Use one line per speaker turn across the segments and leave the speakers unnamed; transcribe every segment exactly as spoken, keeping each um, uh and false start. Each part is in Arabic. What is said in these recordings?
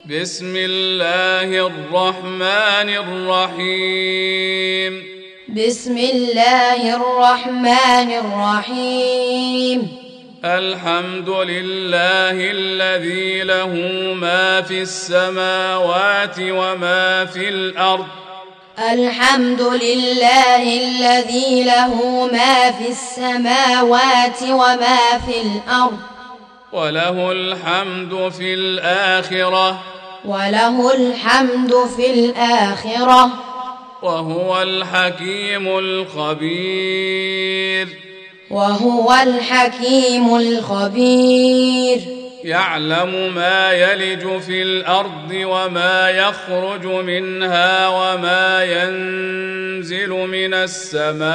بسم الله الرحمن الرحيم
بسم الله الرحمن الرحيم
الحمد لله الذي له ما في السماوات وما في الأرض
الحمد لله الذي له ما في السماوات وما في الأرض
وله الحمد في الآخرة
وله الحمد في الآخرة
وهو الحكيم الخبير
وهو الحكيم الخبير
يعلم ما يلج في الأرض وما يخرج منها وما ينزل من السماء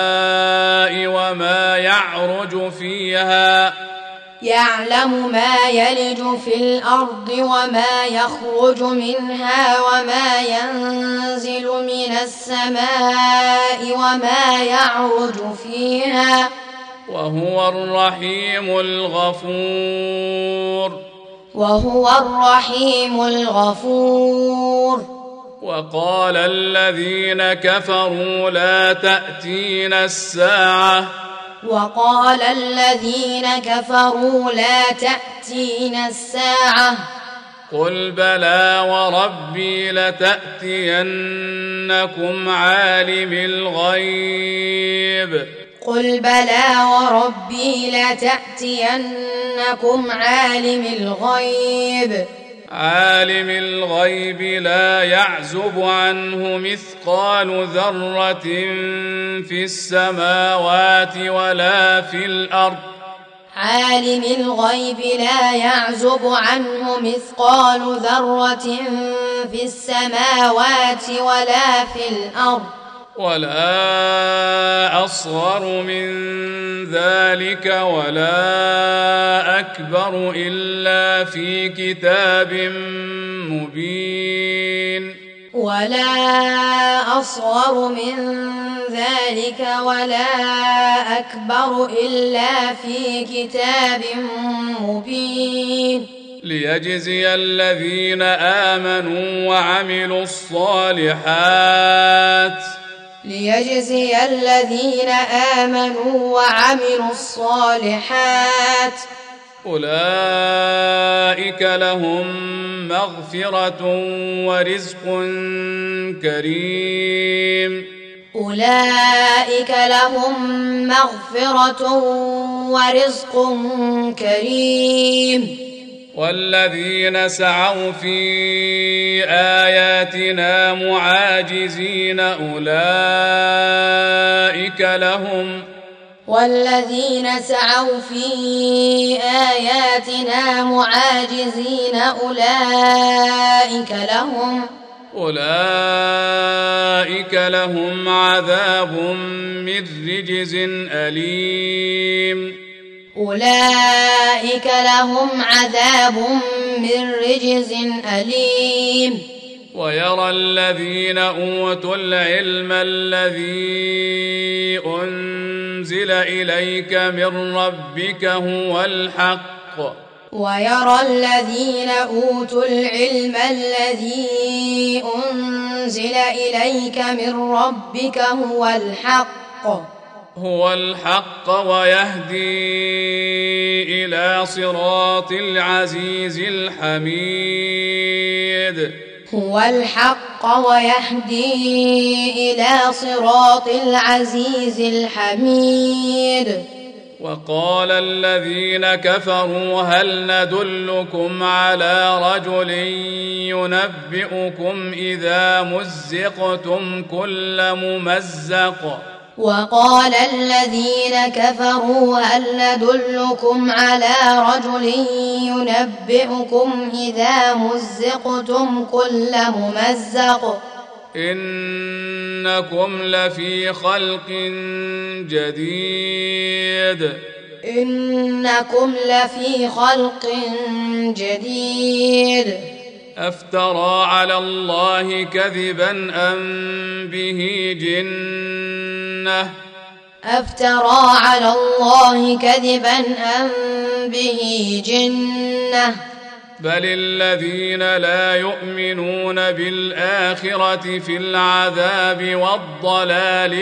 وما يعرج فيها
يعلم ما يلج في الأرض وما يخرج منها وما ينزل من السماء وما يعرج فيها
وهو الرحيم الغفور
وهو الرحيم الغفور
وقال الذين كفروا لا تأتينا الساعة
وقال الذين كفروا لا تأتينا الساعة
قل بلى وربي لتأتينكم عالم الغيب
قل بلى وربي لتأتينكم عالم الغيب
عالم الغيب لا يعزب عنه مثقال ذرة في السماوات ولا في الأرض
عالم الغيب لا يعزب عنه مثقال ذرة في السماوات ولا في الأرض
ولا أصغر من ذلك ولا أكبر إلا في كتاب مبين
ولا أصغر من ذلك ولا أكبر إلا في كتاب مبين
ليجزي الذين آمنوا وعملوا الصالحات
ليجزي الذين آمنوا وعملوا الصالحات
أولئك لهم مغفرة ورزق كريم
أولئك لهم مغفرة ورزق كريم
والذين سعوا في آياتنا معاجزين أولئك لهم
والذين سعوا في آياتنا معاجزين أولئك لهم
أولئك لهم عذاب من رجز أليم
أولئك لهم عذاب من رجز أليم
ويرى الذين أوتوا العلم الذي أنزل إليك من ربك هو الحق
ويرى الذين أوتوا العلم الذي أنزل إليك من ربك هو الحق
هو الحق ويهدي إلى صراط العزيز الحميد
هو الحق ويهدي إلى صراط العزيز الحميد
وقال الذين كفروا هل ندلكم على رجل ينبئكم إذا مزقتم كل ممزق
وقال الذين كفروا هل ندلكم على رجل ينبئكم إذا مزقتم كل ممزق
إنكم لفي خلق جديد
إنكم لفي خلق جديد
أفترى على الله كذبا أم به جنة
أفترى على الله كذبا أم به جنة
بل الذين لا يؤمنون بالآخرة في العذاب والضلال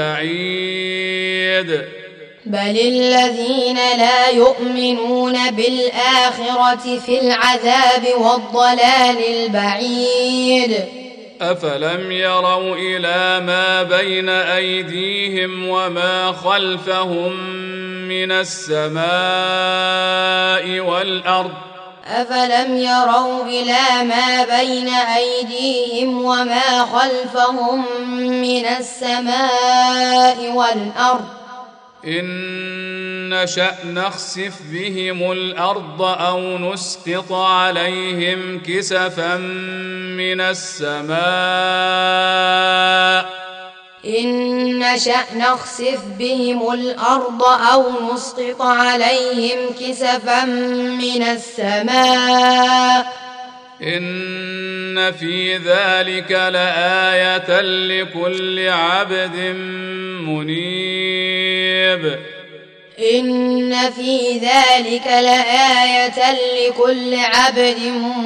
البعيد
بل الذين لا يؤمنون بالآخرة في العذاب والضلال البعيد
أفلم يروا إلى ما بين أيديهم وما خلفهم من السماء والأرض
أفلم يروا إلى ما بين أيديهم وما خلفهم من السماء والأرض
إن نشأ نخسف بهم الأرض أو نسقط عليهم كسفا من السماء
إن نشأ نخسف بهم الأرض أو نسقط عليهم كسفا من السماء
إن في ذلك لآية لكل عبد منيب
إن في ذلك لآية لكل عبد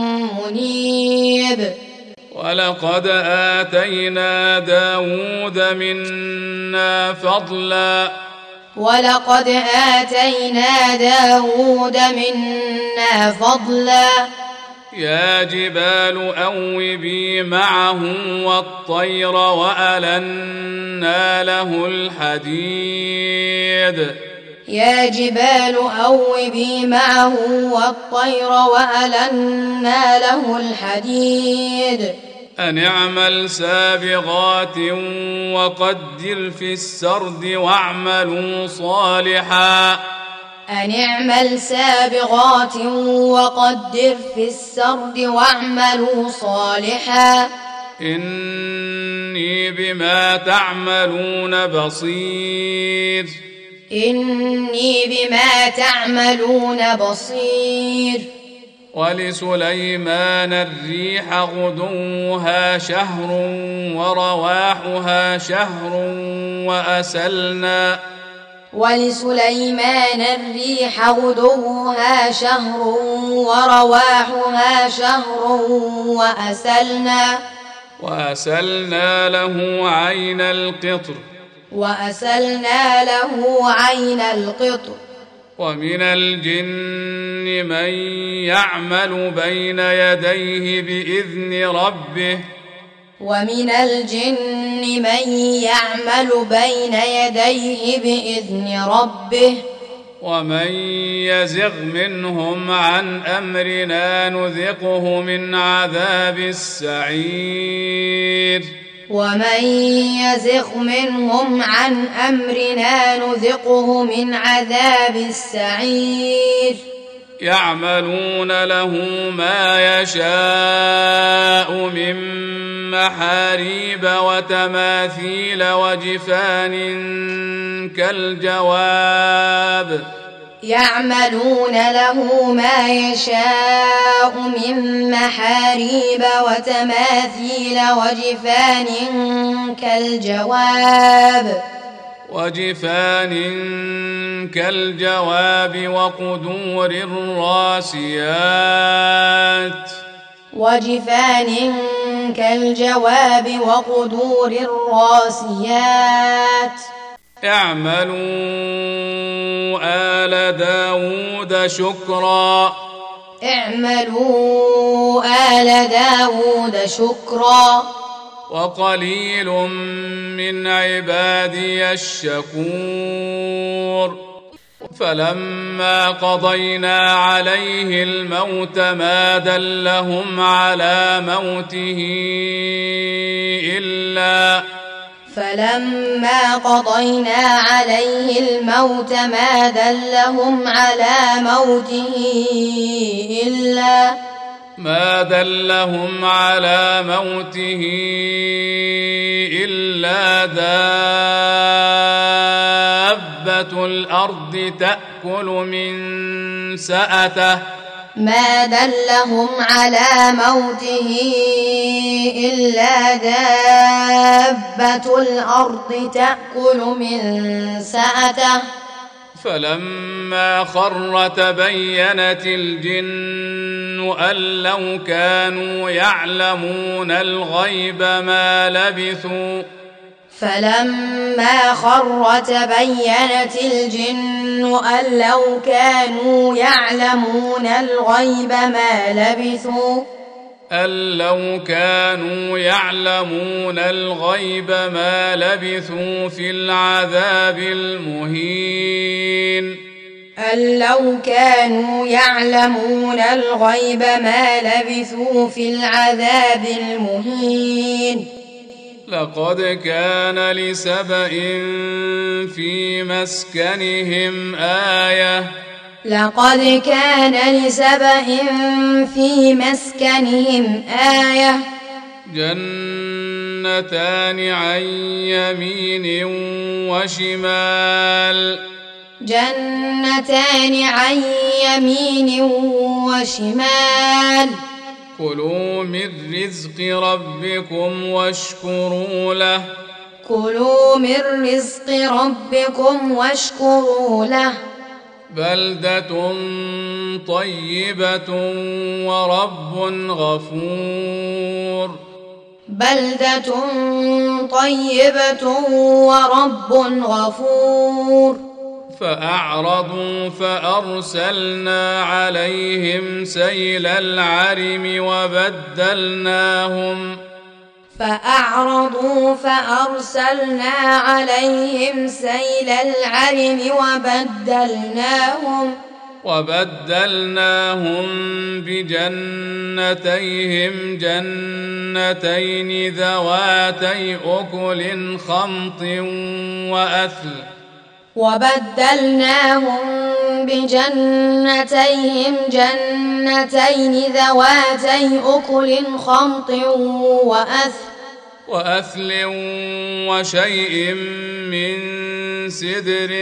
منيب
ولقد آتينا داود منا فضلا
ولقد آتينا داود منا فضلا
يا جبال أوبي معه والطير وألنا له الحديد
يا جبال أوبي معه والطير وألنا له الحديد
أن اعمل سابغات وقدر في السرد واعملوا صالحا
أن اعمل سابغات وقدر في السرد واعملوا صالحا
إني بما تعملون بصير
إني بما تعملون بصير
ولسليمان الريح غدوها شهر ورواحها شهر وأسلنا
ولسليمان الريح غدوها شهر ورواحها شهر وأسلنا
وأسلنا له عين القطر
وأسلنا له عين القطر
ومن الجن من يعمل بين يديه بإذن ربه
ومن الجن من يعمل بين يديه بإذن ربه
ومن يزغ منهم عن أمرنا نذقه من عذاب السعير
ومن يزغ منهم عن أمرنا نذقه من عذاب السعير
يعملون له ما يشاء من محاريب وتماثيل وجفان كالجواب
يعملون له ما يشاء من محاريب وتماثيل وجفان كالجواب
وجفان كالجواب وقدور الراسيات
وجفان كالجواب وقدور الراسيات
اعملوا آل داود شكرا
اعملوا آل داود شكرا
وقليل من عبادي الشكور فلما قضينا عليه الموت ما دلهم على موته إلا
فلما قضينا عليه الموت ما دلهم على موته إلا
ما دلهم على موته إلا دابة الأرض تأكل من سأته
ما دلهم على موته إلا دابة الأرض تأكل من سأته
فلما خر تبينت الجن أن لو كانوا يعلمون الغيب ما لبثوا
فلما خر تبينت الجن أن لو كانوا يعلمون الغيب ما لبثوا
أن لو كانوا يعلمون الغيب ما لبثوا في العذاب المهين
أن لو كانوا يعلمون الغيب ما لبثوا في العذاب المهين
لقد كان لسبإ في مسكنهم آية
لقد كان لسبإ في مسكنهم آية
جنتان عن يمين وشمال
جنتان عن يمين وشمال
كلوا من رزق ربكم واشكروا له
كلوا من رزق ربكم واشكروا له
بلدة طيبة ورب غفور
بلدة طيبة ورب غفور
فأعرضوا فأرسلنا عليهم سيل العرم وبدلناهم
فأعرضوا فأرسلنا عليهم سيل العرم وبدلناهم
وبدلناهم بجنتيهم جنتين ذواتي أكل خمط وأثل
وبدلناهم بجنتيهم جنتين ذواتي أكل خمط وأثل
وأثل وشيء من سدر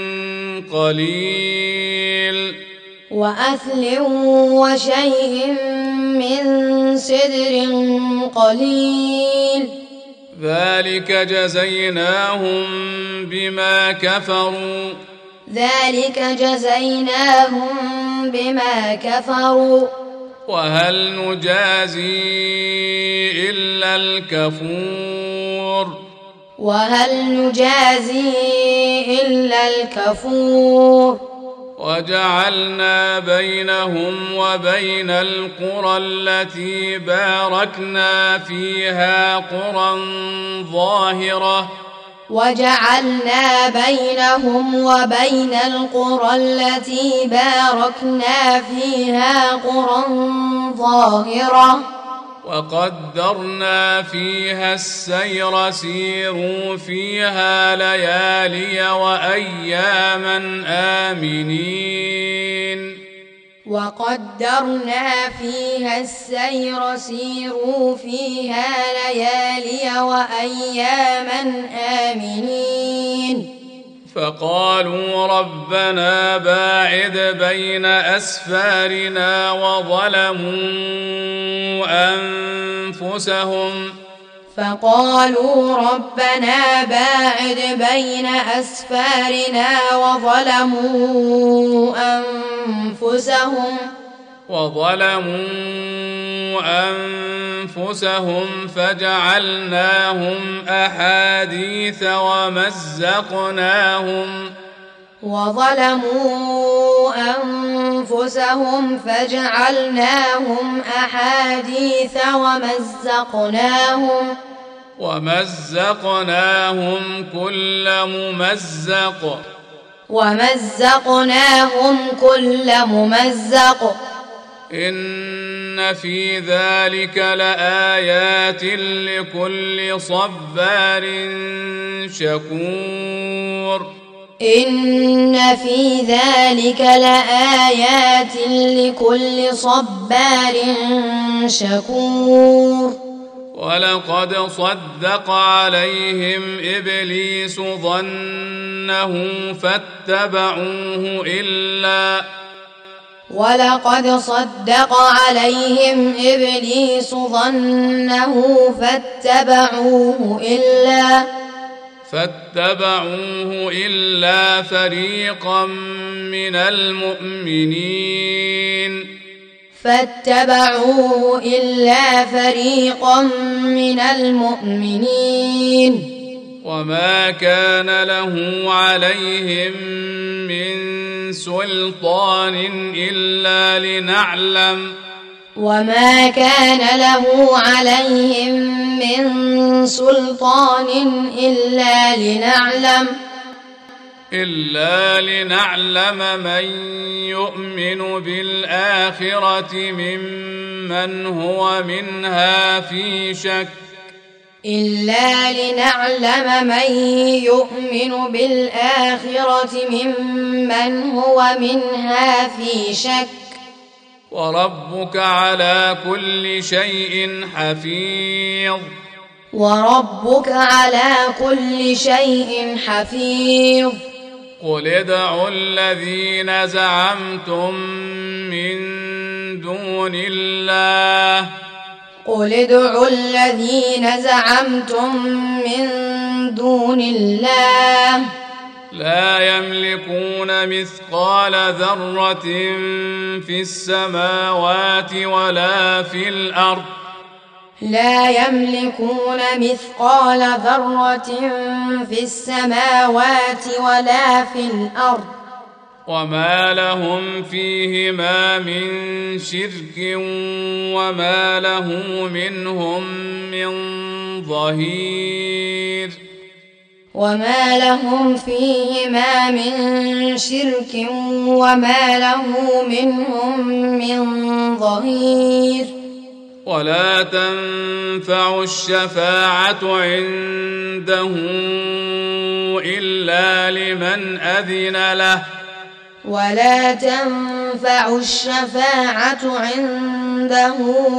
قليل
وأثل وشيء من سدر قليل
ذلك جزيناهم بما كفروا
ذلك جزيناهم بما كفروا
وهل نجازي إلا الكفور
وهل نجازي إلا الكفور
وجعلنا بينهم وبين القرى التي باركنا فيها قرى ظاهرة
وجعلنا بينهم وبين القرى التي باركنا فيها قرى ظاهرة
وقدرنا فيها السير سيروا فيها ليالي وأياما آمنين
وقدرنا فيها السير سيروا فيها ليالي وأياما آمنين
فقالوا ربنا باعد بين أسفارنا وظلموا أنفسهم
فقالوا ربنا باعد بين أسفارنا وظلموا أنفسهم
وظلموا أنفسهم فجعلناهم أحاديث ومزقناهم
وظلموا أنفسهم فجعلناهم أحاديث ومزقناهم
ومزقناهم كل ممزق
ومزقناهم كل ممزق
إن في ذلك لآيات لكل صبار شكور
إن في ذلك لآيات لكل صبار شكور
ولقد صدق عليهم إبليس ظنه فاتبعوه إلا
ولقد صدق عليهم إبليس ظنه فاتبعوه إلا
فاتبعوه إلا فريقا من المؤمنين
فاتبعوه إلا فريقا من المؤمنين
وما كان له عليهم من سلطان إلا لنعلم
وما كان له عليهم من سلطان إلا لنعلم
إلا لنعلم من يؤمن بالآخرة ممن هو منها في شك
إلا لنعلم من يؤمن بالآخرة ممن هو منها في شك
وربك على كل شيء حفيظ
وربك على كل شيء حفيظ
قل ادعوا الذين زعمتم من دون الله
قل ادعوا الذين زعمتم من دون الله
لا يملكون مثقال ذرة في السماوات ولا في الأرض
لا يملكون مثقال ذرة في السماوات ولا في الأرض
وما لهم فيهما من شرك وما له منهم من ظهير
وما لهم فيهما من شرك وما له منهم من ظهير
ولا تنفع الشفاعة عنده إلا لمن أذن له
ولا تنفع الشفاعة عنده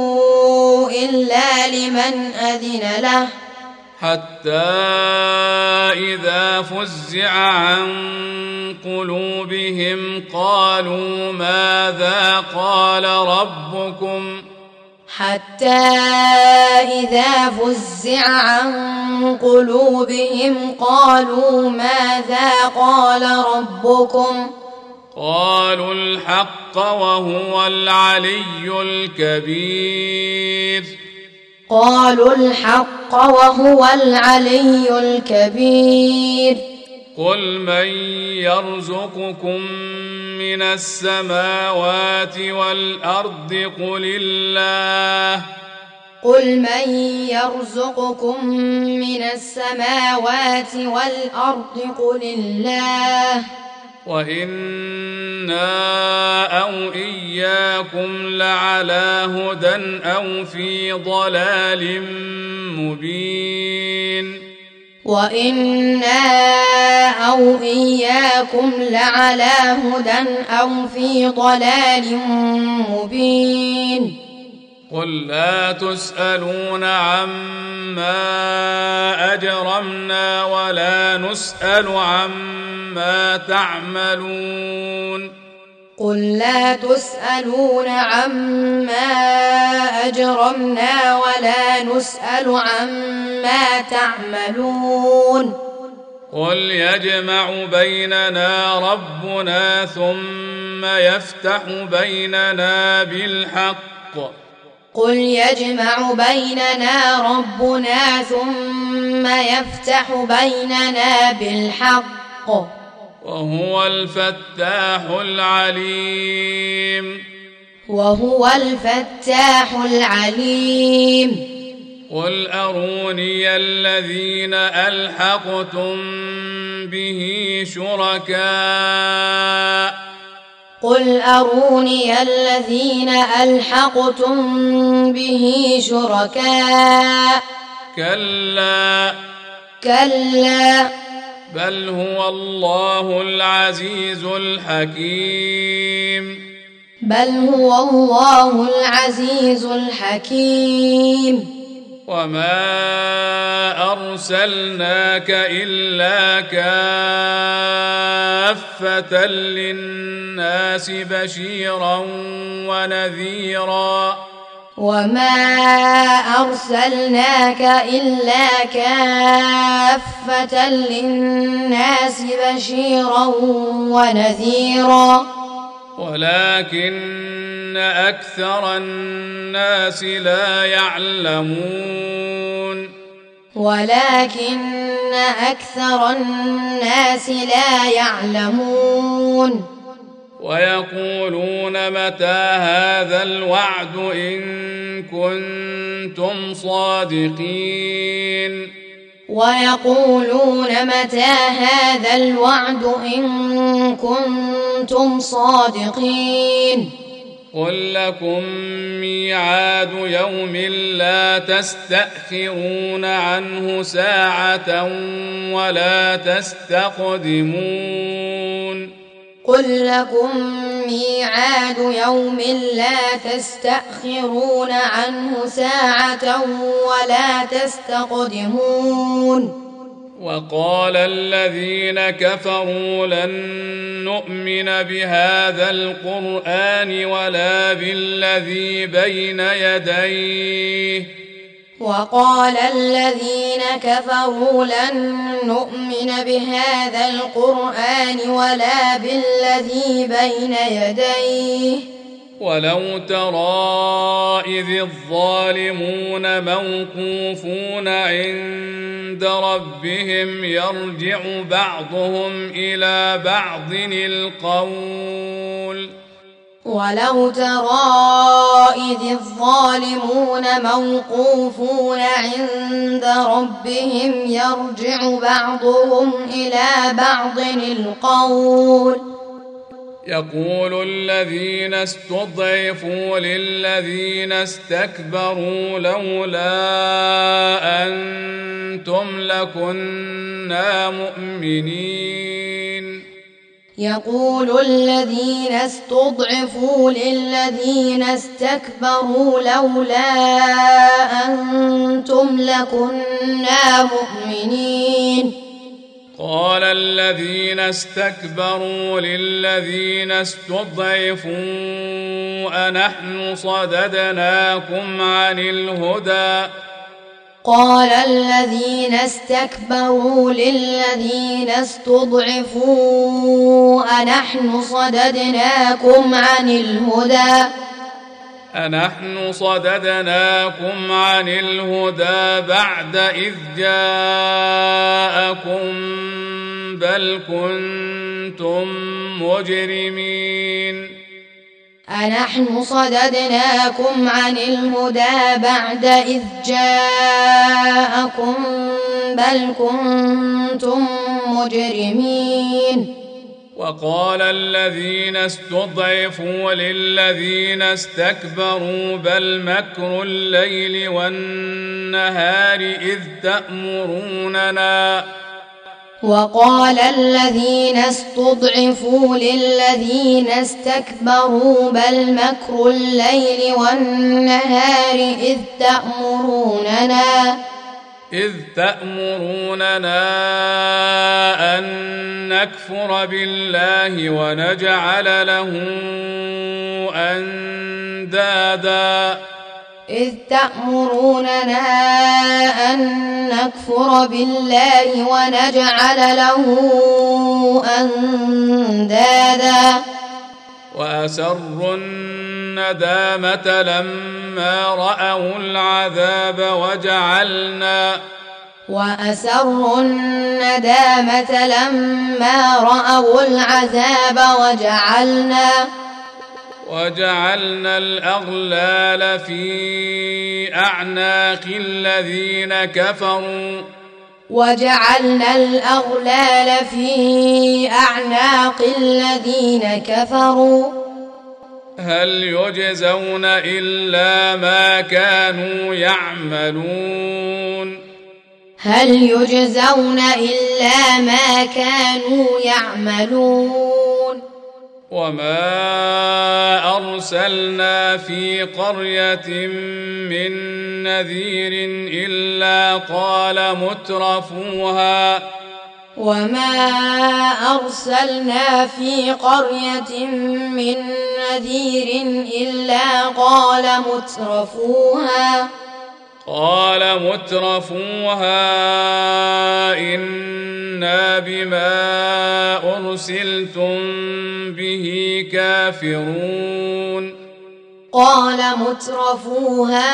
إلا لمن أذن له
حتى إذا فزع عن قلوبهم قالوا ماذا قال ربكم
حتى إذا فزع عن قلوبهم قالوا ماذا قال ربكم
قالوا الحق وهو العلي الكبير
قالوا الحق وهو العلي الكبير
قل من يرزقكم من السماوات والأرض قل الله
قل من يرزقكم من السماوات والأرض قل الله
وإنا أو إياكم لعلى هدى أو في ضلال مبين
وإنا أو إياكم لعلى هدى أو في ضلال مبين
قل لا تسألون عما أجرمنا ولا نسأل عما تعملون
قل لا تسألون عما أجرمنا ولا نسأل عما تعملون
قل يجمع بيننا ربنا ثم يفتح بيننا بالحق
قل يجمع بيننا ربنا ثم يفتح بيننا بالحق
وهو الفتاح العليم
وهو الفتاح العليم
قل أروني الذين ألحقتم به شركاء
قل أروني الذين ألحقتم به شركاء
كلا
كلا
بل هو الله العزيز الحكيم
بل هو الله العزيز الحكيم
وما أرسلناك إلا كافة للناس بشيرا ونذيرا
وما أرسلناك إلا كافة للناس بشيرا ونذيرا
ولكن أكثر الناس لا يعلمون
ولكن أكثر الناس لا يعلمون
ويقولون متى هذا الوعد إن كنتم صادقين
ويقولون متى هذا الوعد إن كنتم صادقين
قل لكم ميعاد يوم لا تستأخرون عنه ساعة ولا تستقدمون
قل لكم ميعاد يوم لا تستأخرون عنه ساعة ولا تستقدمون
وقال الذين كفروا لن نؤمن بهذا القرآن ولا بالذي بين يديه
وقال الذين كفروا لن نؤمن بهذا القرآن ولا بالذي بين يديه
ولو ترى إذ الظالمون موقوفون عند ربهم يرجع بعضهم إلى بعض القول
ولو ترى إذ الظالمون موقوفون عند ربهم يرجع بعضهم إلى بعض القول
يقول الذين استضعفوا للذين استكبروا لولا أنتم لكنا مؤمنين
يقول الذين استضعفوا للذين استكبروا لولا أنتم لكنا مؤمنين
قال الذين استكبروا للذين استضعفوا أنحن صددناكم عن الهدى
قال الذين استكبروا للذين استضعفوا أنحن صددناكم عن الهدى
أنحن صددناكم عن الهدى بعد إذ جاءكم بل كنتم مجرمين
أنحن صددناكم عن الهدى بعد إذ جاءكم بل كنتم مجرمين
وقال الذين استضعفوا للذين استكبروا بل مكر الليل والنهار إذ تأمروننا
وقال الذين استضعفوا للذين استكبروا بل مكر الليل والنهار إذ تأمروننا
إذ تأمروننا أن نكفر بالله ونجعل له أندادا
إذ تأمروننا أن نكفر بالله ونجعل له أندادا
وأسروا الندامة لما رأوا العذاب وجعلنا
وأسروا الندامة لما رأوا العذاب وجعلنا
وجعلنا الأغلال في أعناق الذين كفروا
وجعلنا الأغلال في أعناق الذين كفروا
هل يجزون إلا ما كانوا يعملون
هل يجزون إلا ما كانوا يعملون
وما أرسلنا في قرية من نذير إلا قال مترفوها
وما أرسلنا في قرية من نذير إلا قال مترفوها
قال مترفوها إنا بما أرسلتم به كافرون
قال مترفوها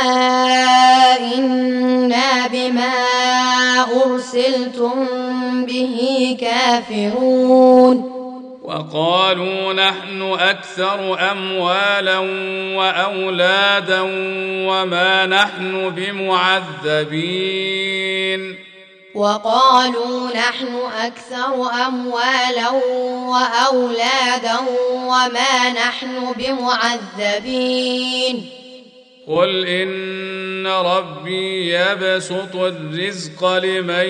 إنا بما أرسلتم به كافرون
وقالوا نحن أكثر أموالا وأولادا وما نحن بمعذبين
وقالوا نحن أكثر أموالا وأولادا وما نحن بمعذبين
قل إن ربي يبسط الرزق لمن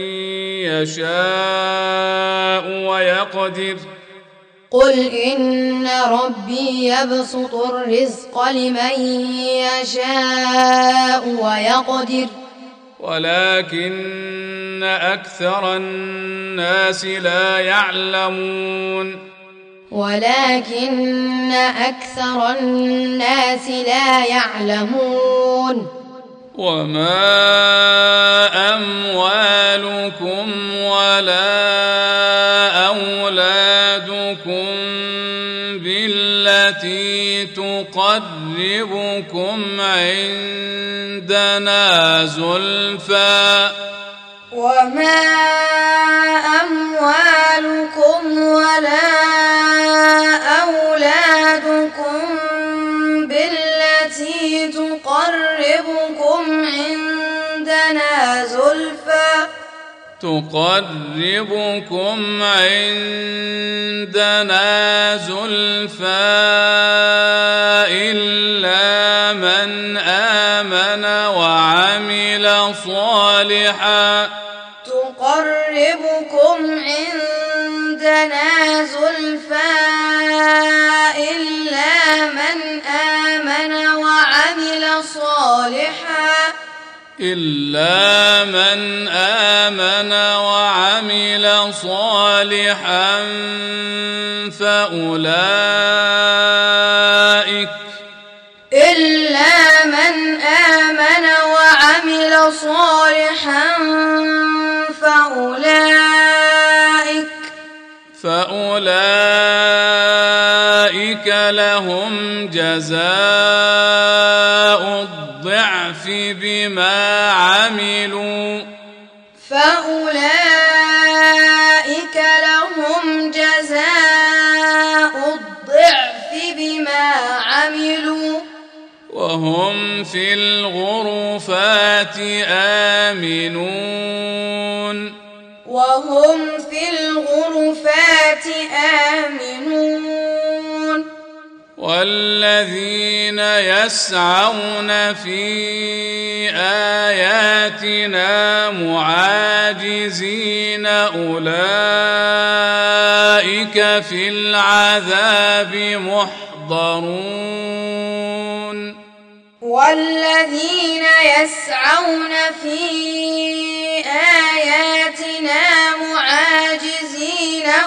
يشاء ويقدر
قل إن ربي يبسط الرزق لمن يشاء ويقدر
ولكن أكثر الناس لا يعلمون
ولكن أكثر الناس لا يعلمون
وما أموالكم ولا أولادكم بالتي تقربكم عندنا زلفى
وما أموالكم ولا أولادكم بالتي تقربكم عندنا زلفى
تقربكم عندنا زلفى إلا من آمن وعمل صالحا
تقربكم عندنا زلفى إلا من آمن وعمل صالحا
إلا من آمن وعمل صالحا فأولئك
إلا من آمن وعمل صالحا فأولئك
فأولئك لهم جزاء الضعف بما عملوا
فأولئك لهم جزاء الضعف بما عملوا
وهم في الغرفات آمنون
وهم في الغرفات آمنون
والذين يسعون في آياتنا معاجزين أولئك في العذاب محضرون
والذين يسعون في آياتنا معاجزين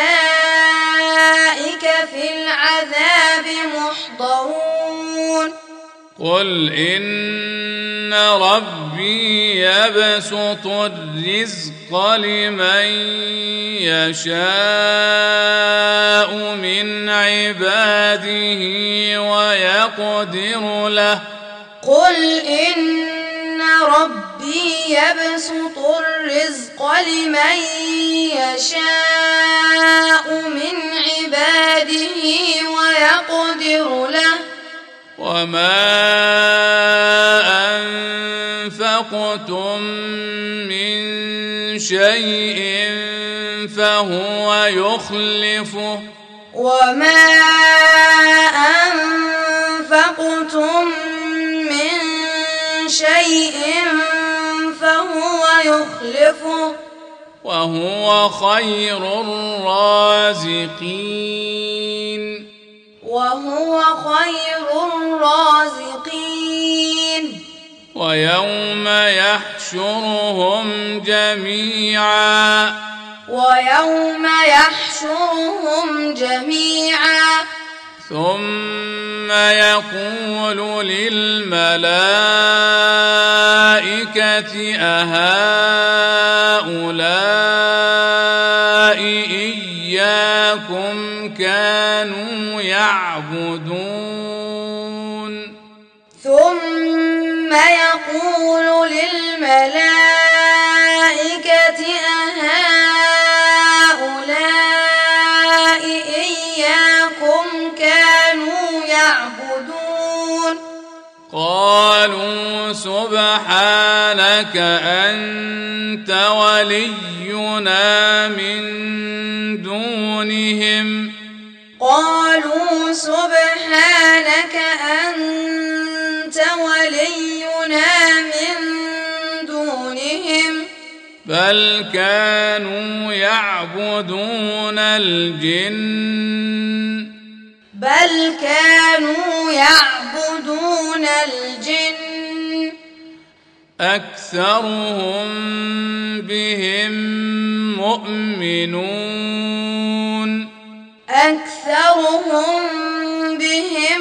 أولئك في العذاب محضرون
قل إن ربي يبسط الرزق لمن يشاء من عباده ويقدر له
قل إن ربي يبسط الرزق لمن يشاء من عباده ويقدر له
وما أنفقتم من شيء فهو يخلفه
وما أنفقتم من شيء فهو يخلفه
وهو خير الرازقين
وهو خير الرازقين
ويوم يحشرهم جميعا
ويوم يحشرهم جميعا
ثم يقول للملائكة أهؤلاء إياكم كانوا يعبدون
ثم يقول للملائكة أهؤلاء إياكم كانوا يعبدون
قالوا سبحانك أنت ولينا من دونهم
قالوا سبحانك أنت ولينا من دونهم
بل كانوا يعبدون الجن
بل كانوا يعبدون الجن
أكثرهم بهم مؤمنون
أكثرهم بهم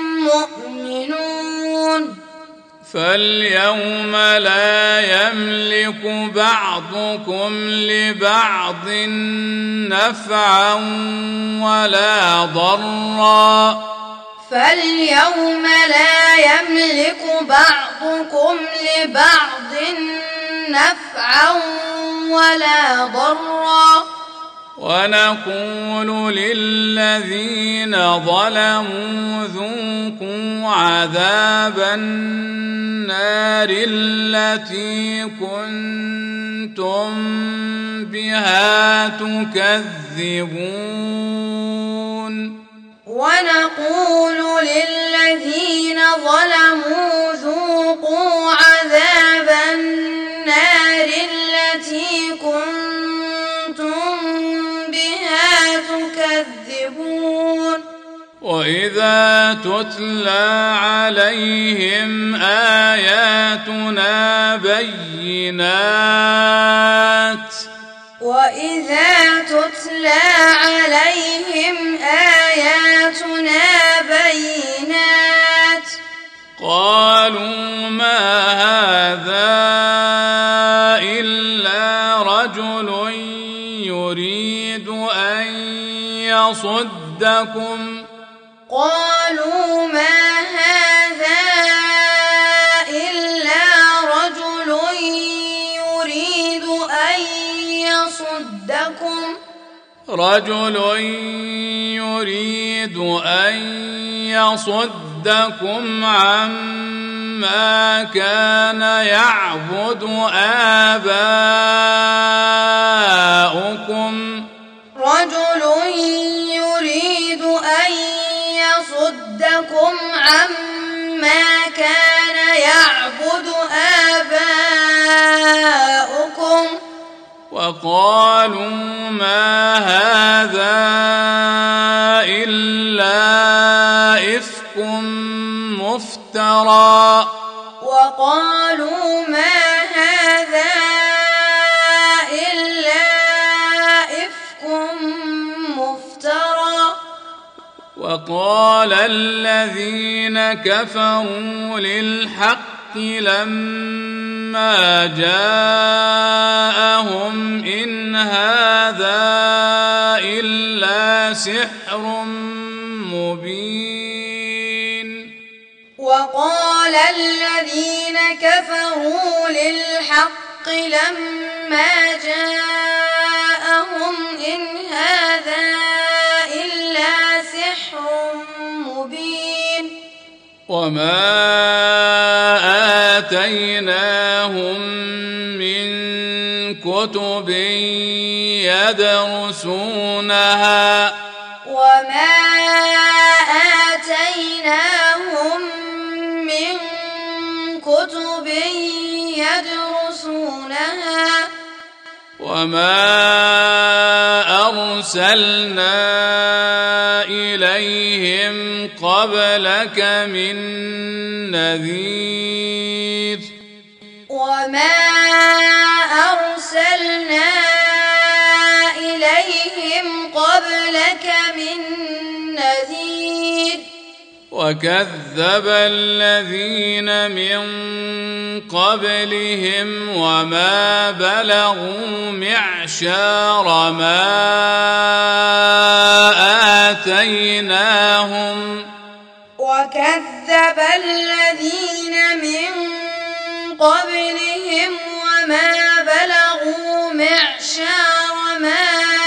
مؤمنون
فاليوم لا يملك بعضكم لبعض نفعا ولا ضرا
فاليوم لا يملك بعضكم لبعض نفعا ولا ضرا
ونقول للذين ظلموا ذوقوا عذاب النار التي كنتم بها تكذبون
ونقول للذين ظلموا ذوقوا عذاب النار التي كنتم بها تكذبون
وإذا تتلى عليهم آياتنا بينات
وإذا تتلى عليهم آياتنا بينات
قالوا ما هذا إلا رجل يريد أن يصدكم
قالوا ما هذا إلا رجل يريد أن يصدكم
رجل يريد أن يصدكم عما كان يعبد آباؤكم
رجل يريد أن يصدكم عما كان يعبد آباؤكم
وقالوا ما هذا إلا إفك مفترى
وقالوا ما هذا إلا إفك مفترى
وقال الذين كفروا للحق لما جاءهم إن هذا إلا سحر مبين
وقال الذين كفروا للحق لما جاءهم إن هذا إلا سحر مبين
وما آتيناهم من كتب يدرسونها
وما آتيناهم من كتب يدرسونها
وما أرسلنا إليهم قبلك من نذير
وما أرسلنا
وكذب الذين من قبلهم وما بلغوا معشار ما آتيناهم
وكذب الذين من قبلهم وما بلغوا معشار ما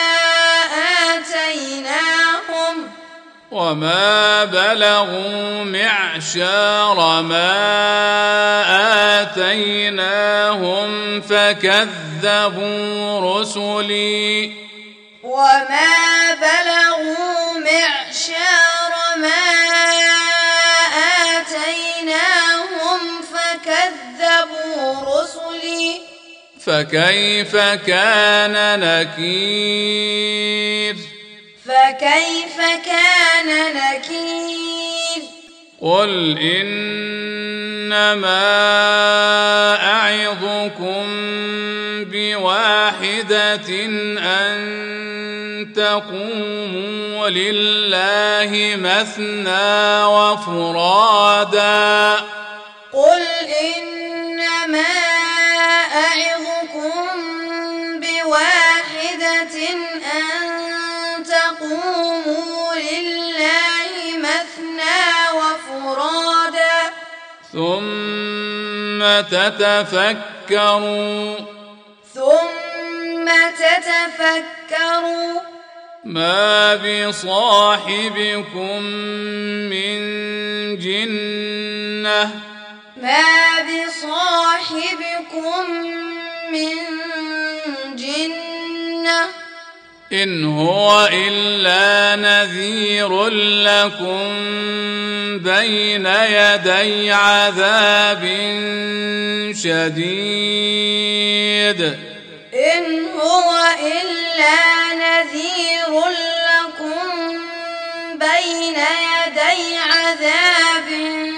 آتيناهم
وما بلغوا معشار ما آتيناهم فكذبوا رسلي
وما بلغوا معشار ما آتيناهم فكذبوا رسلي
فكيف كان نكير
فكيف كان نكير
قل إنما أعظكم بواحدة أن تقوموا لله مثنى وفرادا
قل إنما أعظكم بواحدة أن تقوموا لله مثنى وفرادا
ثم تتفكروا
ثم تتفكروا
ما بصاحبكم من جنة
ما بصاحبكم من جنة
إن هو إلا نذير لكم بين يدي عذاب شديد
إن هو إلا نذير لكم بين يدي عذاب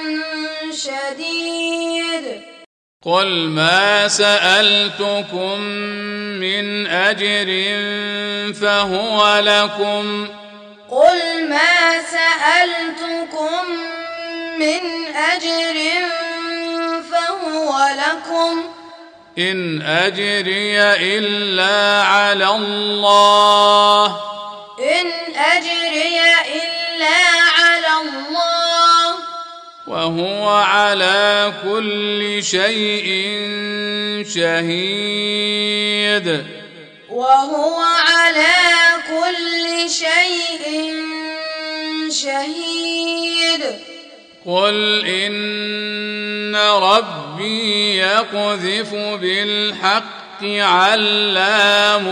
شديد
قل ما سألتكم من أجر فهو لكم
قل ما سألتكم من أجر فهو لكم
إن أجري إلا على الله
إن أجري إلا على الله
وهو على كل شيء شهيد
وهو على كل شيء شهيد
قل إن ربي يقذف بالحق علام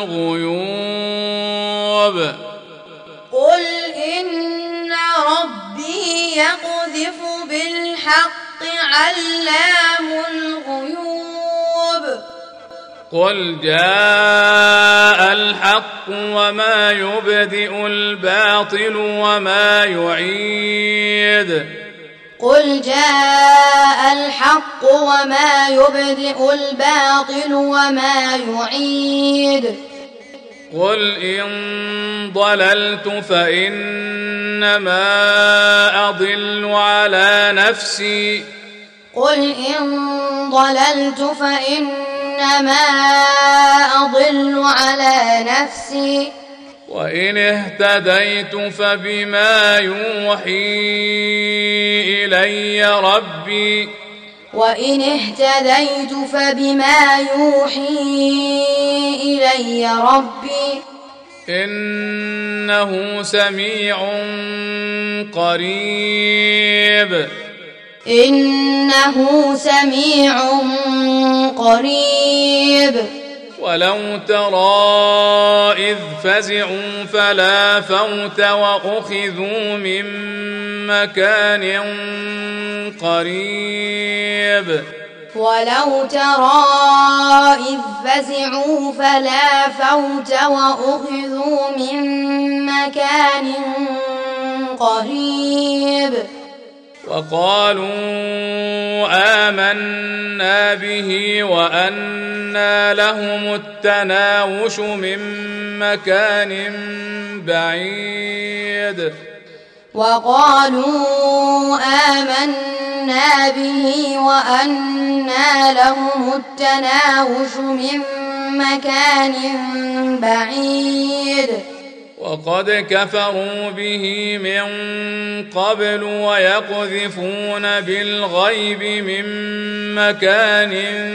الغيوب
قل إن ربي يقذف بالحق علام الغيوب
قل جاء الحق وما يبدئ الباطل وما يعيد
قل جاء الحق وما يبدئ الباطل وما يعيد
قل إن ضللت فإنما أضل على نفسي
قل إن ضللت فإنما أضل على نفسي
وإن اهتديت فبما يوحي إلي ربي
وإن اهتديت فبما يوحي إلي ربي
إنه سميع قريب
إنه سميع قريب
ولو ترى إذ فزعوا فلا فوت وأخذوا من مكان قريب
ولو ترى إذ فزعوا فلا فوت وأخذوا من مكان قريب
وقالوا آمنا به وأنى لهم التناوش من مكان بعيد
وقالوا آمنا به وأنى لهم التناوش من مكان بعيد
وقد كفروا به من قبل ويقذفون بالغيب من مكان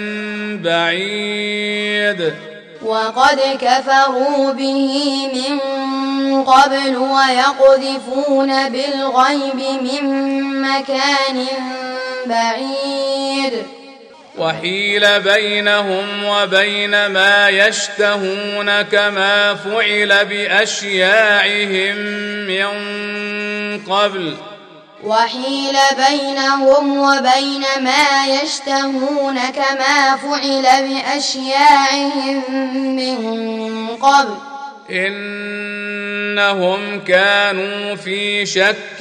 بعيد
وقد كفروا به من قبل ويقذفون بالغيب من مكان بعيد
وحيل بينهم وبين ما يشتهون كما فعل بأشياعهم من قبل
وحيل بينهم وبين ما يشتهون كما فعل بأشياعهم من قبل
إنهم كانوا في شك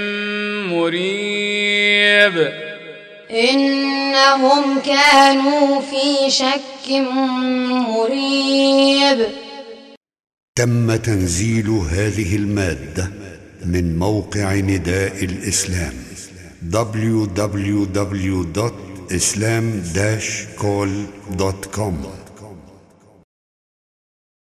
مريب
إنهم كانوا في شك مريب.
تم تنزيل هذه المادة من موقع نداء الإسلام دبليو دبليو دبليو دوت إسلام داش كول دوت كوم.